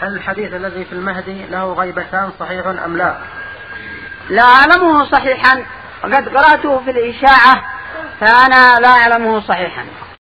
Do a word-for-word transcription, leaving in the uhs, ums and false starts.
هل الحديث الذي في المهدي له غيبتان صحيح أم لا؟ لا أعلمه صحيحا، وقد قرأته في الإشاعة فأنا لا أعلمه صحيحا.